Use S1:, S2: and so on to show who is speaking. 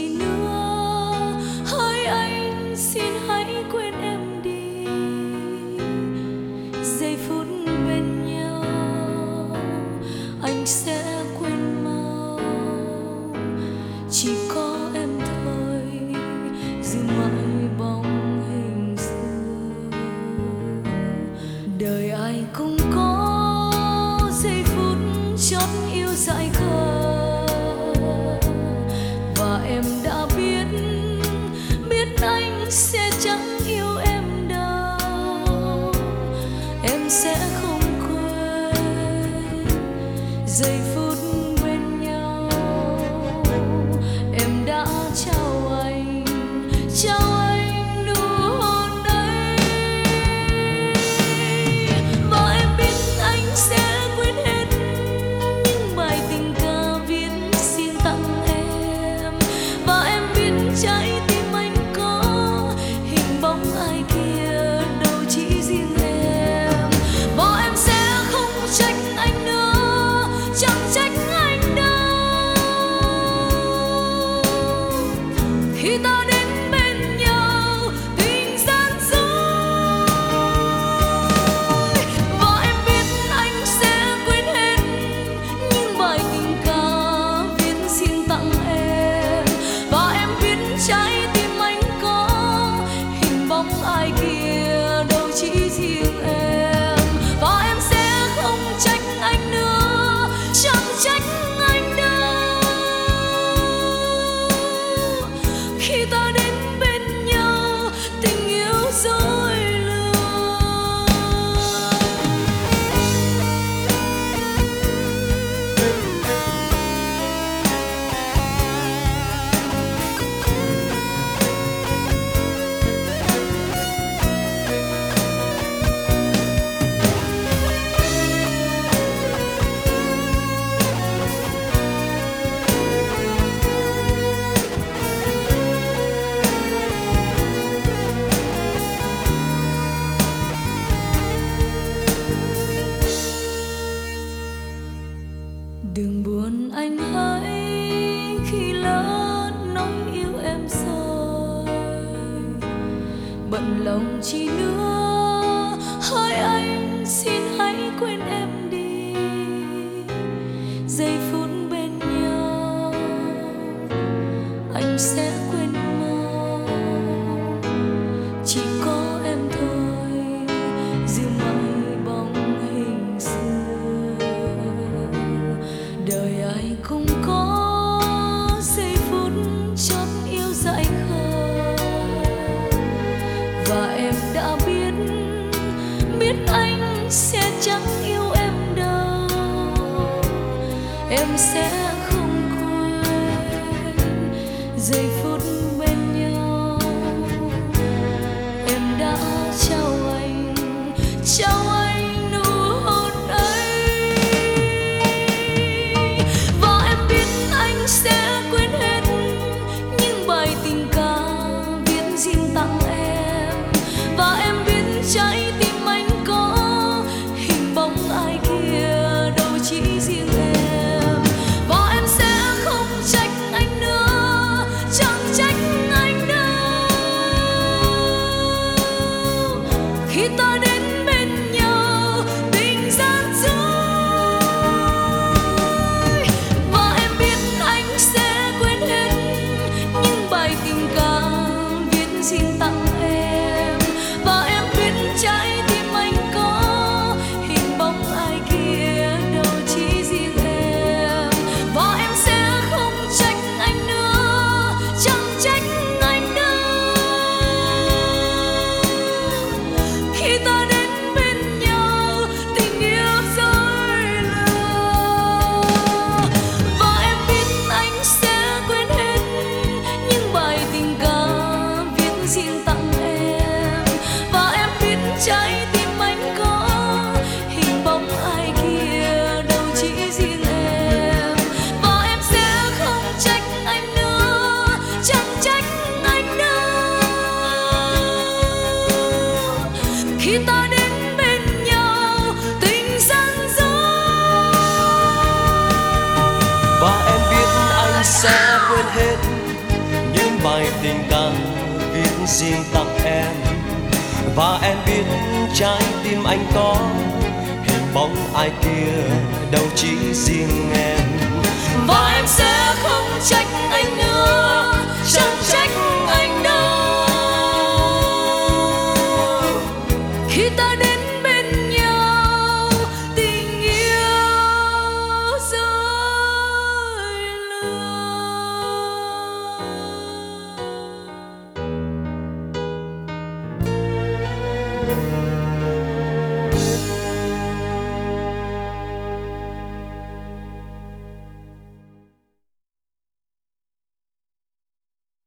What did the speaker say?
S1: nữa. Hỡi anh xin hãy quên em đi, giây phút bên nhau anh sẽ quên mau. Chỉ có em thôi giữ mãi bóng hình xưa. Đời ai cũng có giây phút chót yêu dại khờ, và em đã biết anh sẽ chẳng yêu em đâu. Em sẽ không quên giây phút bên nhau. Em đã trao anh nụ hôn ấy, và em biết anh sẽ quên hết những bài tình ca viết xin tặng em. Và em biết trái tim anh có hình bóng ai kia, đâu chỉ riêng em. Và em sẽ không trách anh nữa, chẳng trách anh đâu. Khi ta đến bên nhau tình gian dối, và em biết anh sẽ quên hết những bài tình ca viết xin tặng em. Và em biết trái tim anh có hình bóng ai kia, đâu chỉ riêng em. Và em sẽ không trách anh nữa, chẳng trách anh đâu. Khi ta đến bên nhau tình yêu dối lừa. Đừng buồn anh hỡi, khi lỡ nói yêu em rồi, bận lòng chi nữa. Hỡi anh xin hãy quên em đi, giây phút bên nhau anh sẽ quên mau. Chỉ có em thôi giữ mãi bóng hình xưa. Đời ai cũng có giây phút chót yêu dại khờ, và em đã biết anh sẽ chẳng yêu em đâu. Em sẽ không quên giây phút bên nhau. Em đã trao anh nụ hôn ấy, và em biết anh sẽ quên hết những bài tình ca viết riêng tặng em. Và em biết trái tim anh có hình bóng ai kia, đâu chỉ riêng em. Và em sẽ không trách anh nữa, chẳng trách anh
S2: bài tình ca viết riêng tặng em. Và em biết trái tim anh có hình bóng ai kia, đâu chỉ riêng em.
S1: Và em sẽ không trách anh nữa,